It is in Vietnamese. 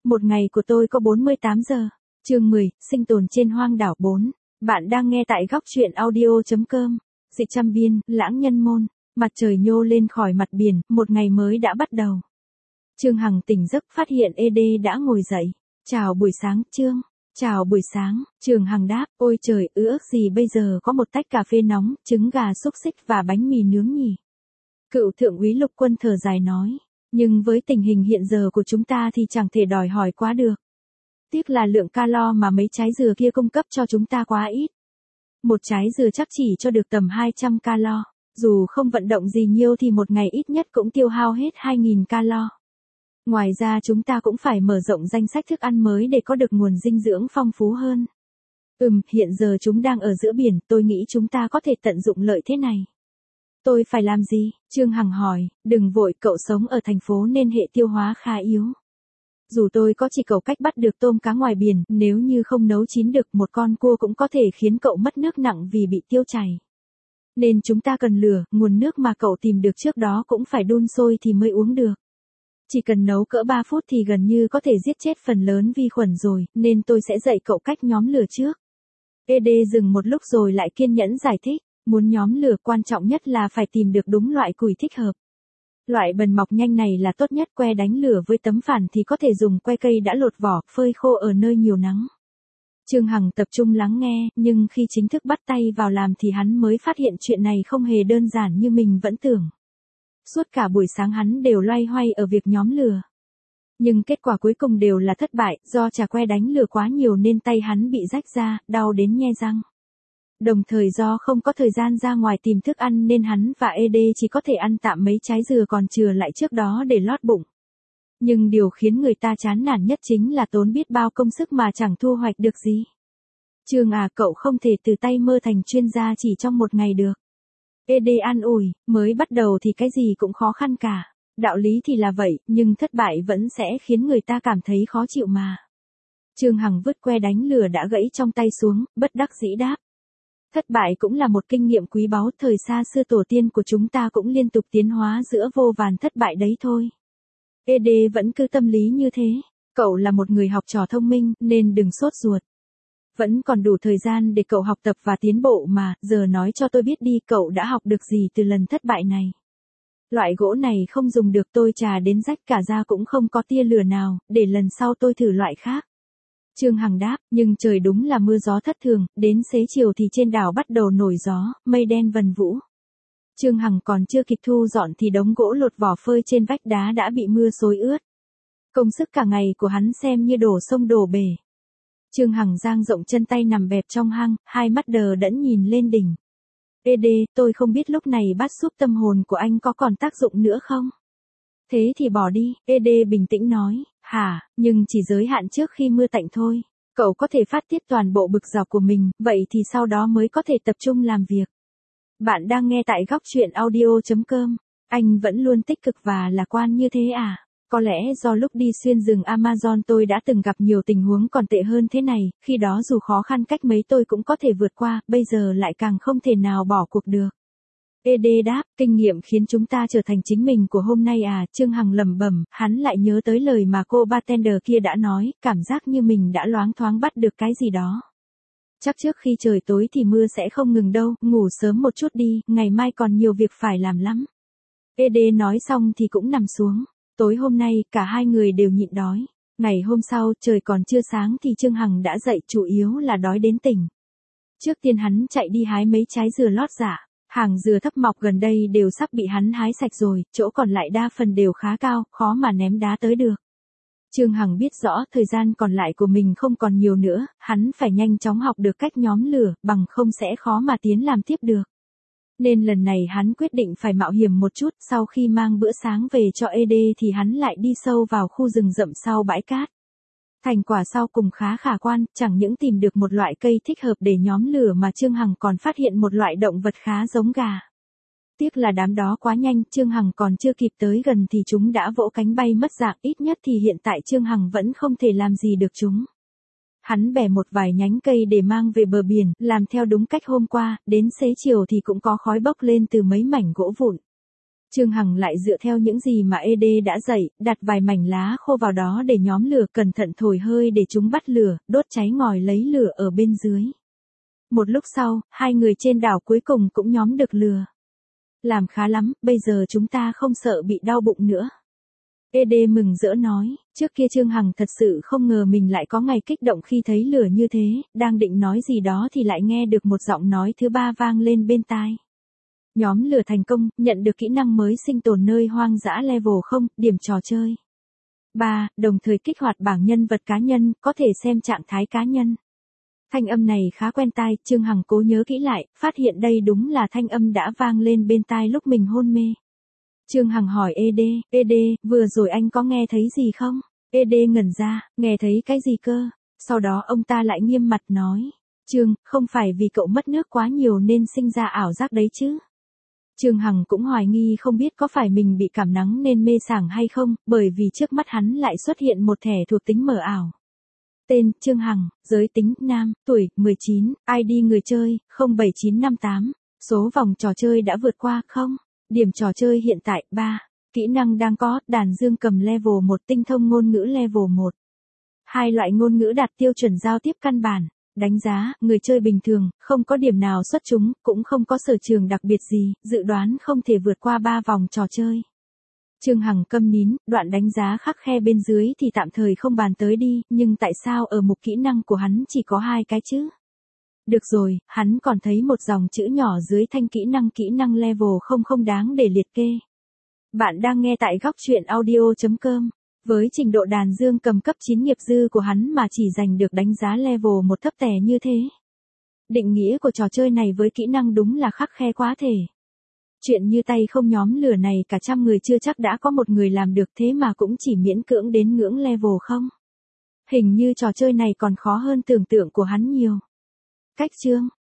Một ngày của tôi có 48 giờ. Chương 10, sinh tồn trên hoang đảo 4. Bạn đang nghe tại góc truyện audio.com. Dị Trăm Biên, Lãng Nhân Môn. Mặt trời nhô lên khỏi mặt biển, một ngày mới đã bắt đầu. Trương Hằng tỉnh giấc phát hiện ED đã ngồi dậy. Chào buổi sáng, Trương. Chào buổi sáng, Trương Hằng đáp, ôi trời, ước gì bây giờ có một tách cà phê nóng, trứng gà xúc xích và bánh mì nướng nhỉ. Cựu thượng úy Lục Quân thở dài nói, nhưng với tình hình hiện giờ của chúng ta thì chẳng thể đòi hỏi quá được. Tiếc là lượng calo mà mấy trái dừa kia cung cấp cho chúng ta quá ít. Một trái dừa chắc chỉ cho được tầm 200 calo, dù không vận động gì nhiều thì một ngày ít nhất cũng tiêu hao hết 2.000 calo. Ngoài ra chúng ta cũng phải mở rộng danh sách thức ăn mới để có được nguồn dinh dưỡng phong phú hơn. Hiện giờ chúng đang ở giữa biển, tôi nghĩ chúng ta có thể tận dụng lợi thế này. Tôi phải làm gì? Trương Hằng hỏi, đừng vội, cậu sống ở thành phố nên hệ tiêu hóa khá yếu. Dù tôi có chỉ cậu cách bắt được tôm cá ngoài biển, nếu như không nấu chín được một con cua cũng có thể khiến cậu mất nước nặng vì bị tiêu chảy. Nên chúng ta cần lửa, nguồn nước mà cậu tìm được trước đó cũng phải đun sôi thì mới uống được. Chỉ cần nấu cỡ 3 phút thì gần như có thể giết chết phần lớn vi khuẩn rồi, nên tôi sẽ dạy cậu cách nhóm lửa trước. ED dừng một lúc rồi lại kiên nhẫn giải thích, muốn nhóm lửa quan trọng nhất là phải tìm được đúng loại củi thích hợp. Loại bần mọc nhanh này là tốt nhất, que đánh lửa với tấm phản thì có thể dùng que cây đã lột vỏ, phơi khô ở nơi nhiều nắng. Trương Hằng tập trung lắng nghe, nhưng khi chính thức bắt tay vào làm thì hắn mới phát hiện chuyện này không hề đơn giản như mình vẫn tưởng. Suốt cả buổi sáng hắn đều loay hoay ở việc nhóm lửa. Nhưng kết quả cuối cùng đều là thất bại, do chà que đánh lửa quá nhiều nên tay hắn bị rách ra, đau đến nhe răng. Đồng thời do không có thời gian ra ngoài tìm thức ăn nên hắn và ED chỉ có thể ăn tạm mấy trái dừa còn chừa lại trước đó để lót bụng. Nhưng điều khiến người ta chán nản nhất chính là tốn biết bao công sức mà chẳng thu hoạch được gì. Trương à, cậu không thể từ tay mơ thành chuyên gia chỉ trong một ngày được. ED an ủi, mới bắt đầu thì cái gì cũng khó khăn cả. Đạo lý thì là vậy, nhưng thất bại vẫn sẽ khiến người ta cảm thấy khó chịu mà. Trương Hằng vứt que đánh lửa đã gãy trong tay xuống, bất đắc dĩ đáp. Thất bại cũng là một kinh nghiệm quý báu, thời xa xưa tổ tiên của chúng ta cũng liên tục tiến hóa giữa vô vàn thất bại đấy thôi. ED vẫn cứ tâm lý như thế, cậu là một người học trò thông minh nên đừng sốt ruột. Vẫn còn đủ thời gian để cậu học tập và tiến bộ mà, giờ nói cho tôi biết đi, cậu đã học được gì từ lần thất bại này. Loại gỗ này không dùng được, tôi chà đến rách cả da cũng không có tia lửa nào, để lần sau tôi thử loại khác. Trương Hằng đáp, nhưng trời đúng là mưa gió thất thường, đến xế chiều thì trên đảo bắt đầu nổi gió, mây đen vần vũ. Trương Hằng còn chưa kịp thu dọn thì đống gỗ lột vỏ phơi trên vách đá đã bị mưa xối ướt. Công sức cả ngày của hắn xem như đổ sông đổ bể. Trương Hằng dang rộng chân tay nằm bẹp trong hang, hai mắt đờ đẫn nhìn lên đỉnh. ED, tôi không biết lúc này bát súp tâm hồn của anh có còn tác dụng nữa không? Thế thì bỏ đi, ED bình tĩnh nói, hả, nhưng chỉ giới hạn trước khi mưa tạnh thôi. Cậu có thể phát tiết toàn bộ bực dọc của mình, vậy thì sau đó mới có thể tập trung làm việc. Bạn đang nghe tại góc truyện audio.com. Anh vẫn luôn tích cực và lạc quan như thế à? Có lẽ do lúc đi xuyên rừng Amazon tôi đã từng gặp nhiều tình huống còn tệ hơn thế này, khi đó dù khó khăn cách mấy tôi cũng có thể vượt qua, bây giờ lại càng không thể nào bỏ cuộc được. ED đáp, kinh nghiệm khiến chúng ta trở thành chính mình của hôm nay à, Trương Hằng lẩm bẩm, hắn lại nhớ tới lời mà cô bartender kia đã nói, cảm giác như mình đã loáng thoáng bắt được cái gì đó. Chắc trước khi trời tối thì mưa sẽ không ngừng đâu, ngủ sớm một chút đi, ngày mai còn nhiều việc phải làm lắm. ED nói xong thì cũng nằm xuống. Tối hôm nay, cả hai người đều nhịn đói. Ngày hôm sau, trời còn chưa sáng thì Trương Hằng đã dậy, chủ yếu là đói đến tỉnh. Trước tiên hắn chạy đi hái mấy trái dừa lót giả. Hàng dừa thấp mọc gần đây đều sắp bị hắn hái sạch rồi, chỗ còn lại đa phần đều khá cao, khó mà ném đá tới được. Trương Hằng biết rõ thời gian còn lại của mình không còn nhiều nữa, hắn phải nhanh chóng học được cách nhóm lửa, bằng không sẽ khó mà tiến làm tiếp được. Nên lần này hắn quyết định phải mạo hiểm một chút, sau khi mang bữa sáng về cho ED thì hắn lại đi sâu vào khu rừng rậm sau bãi cát. Thành quả sau cùng khá khả quan, chẳng những tìm được một loại cây thích hợp để nhóm lửa mà Trương Hằng còn phát hiện một loại động vật khá giống gà. Tiếc là đám đó quá nhanh, Trương Hằng còn chưa kịp tới gần thì chúng đã vỗ cánh bay mất dạng, ít nhất thì hiện tại Trương Hằng vẫn không thể làm gì được chúng. Hắn bẻ một vài nhánh cây để mang về bờ biển, làm theo đúng cách hôm qua, đến xế chiều thì cũng có khói bốc lên từ mấy mảnh gỗ vụn. Trương Hằng lại dựa theo những gì mà ED đã dạy, đặt vài mảnh lá khô vào đó để nhóm lửa, cẩn thận thổi hơi để chúng bắt lửa, đốt cháy ngòi lấy lửa ở bên dưới. Một lúc sau, hai người trên đảo cuối cùng cũng nhóm được lửa. Làm khá lắm, bây giờ chúng ta không sợ bị đau bụng nữa. ED mừng rỡ nói, trước kia Trương Hằng thật sự không ngờ mình lại có ngày kích động khi thấy lửa như thế, đang định nói gì đó thì lại nghe được một giọng nói thứ ba vang lên bên tai. Nhóm lửa thành công, nhận được kỹ năng mới sinh tồn nơi hoang dã level 0, điểm trò chơi. 3. Đồng thời kích hoạt bảng nhân vật cá nhân, có thể xem trạng thái cá nhân. Thanh âm này khá quen tai, Trương Hằng cố nhớ kỹ lại, phát hiện đây đúng là thanh âm đã vang lên bên tai lúc mình hôn mê. Trương Hằng hỏi ED, vừa rồi anh có nghe thấy gì không? ED ngẩn ra, nghe thấy cái gì cơ? Sau đó ông ta lại nghiêm mặt nói, Trương, không phải vì cậu mất nước quá nhiều nên sinh ra ảo giác đấy chứ? Trương Hằng cũng hoài nghi không biết có phải mình bị cảm nắng nên mê sảng hay không, bởi vì trước mắt hắn lại xuất hiện một thẻ thuộc tính mờ ảo. Tên, Trương Hằng, giới tính, nam, tuổi, 19, ID người chơi, 07958, số vòng trò chơi đã vượt qua, 0, điểm trò chơi hiện tại, 3, kỹ năng đang có, đàn dương cầm level 1, tinh thông ngôn ngữ level 1. Hai loại ngôn ngữ đạt tiêu chuẩn giao tiếp căn bản. Đánh giá, người chơi bình thường, không có điểm nào xuất chúng, cũng không có sở trường đặc biệt gì, dự đoán không thể vượt qua 3 vòng trò chơi. Trương Hằng câm nín, đoạn đánh giá khắc khe bên dưới thì tạm thời không bàn tới đi, nhưng tại sao ở mục kỹ năng của hắn chỉ có 2 cái chứ? Được rồi, hắn còn thấy một dòng chữ nhỏ dưới thanh kỹ năng level 00 không đáng để liệt kê. Bạn đang nghe tại góc truyện audio.com. Với trình độ đàn dương cầm cấp 9 nghiệp dư của hắn mà chỉ giành được đánh giá level 1 thấp tè như thế. Định nghĩa của trò chơi này với kỹ năng đúng là khắc khe quá thể. Chuyện như tay không nhóm lửa này cả trăm người chưa chắc đã có một người làm được, thế mà cũng chỉ miễn cưỡng đến ngưỡng level 0. Hình như trò chơi này còn khó hơn tưởng tượng của hắn nhiều. Cách chương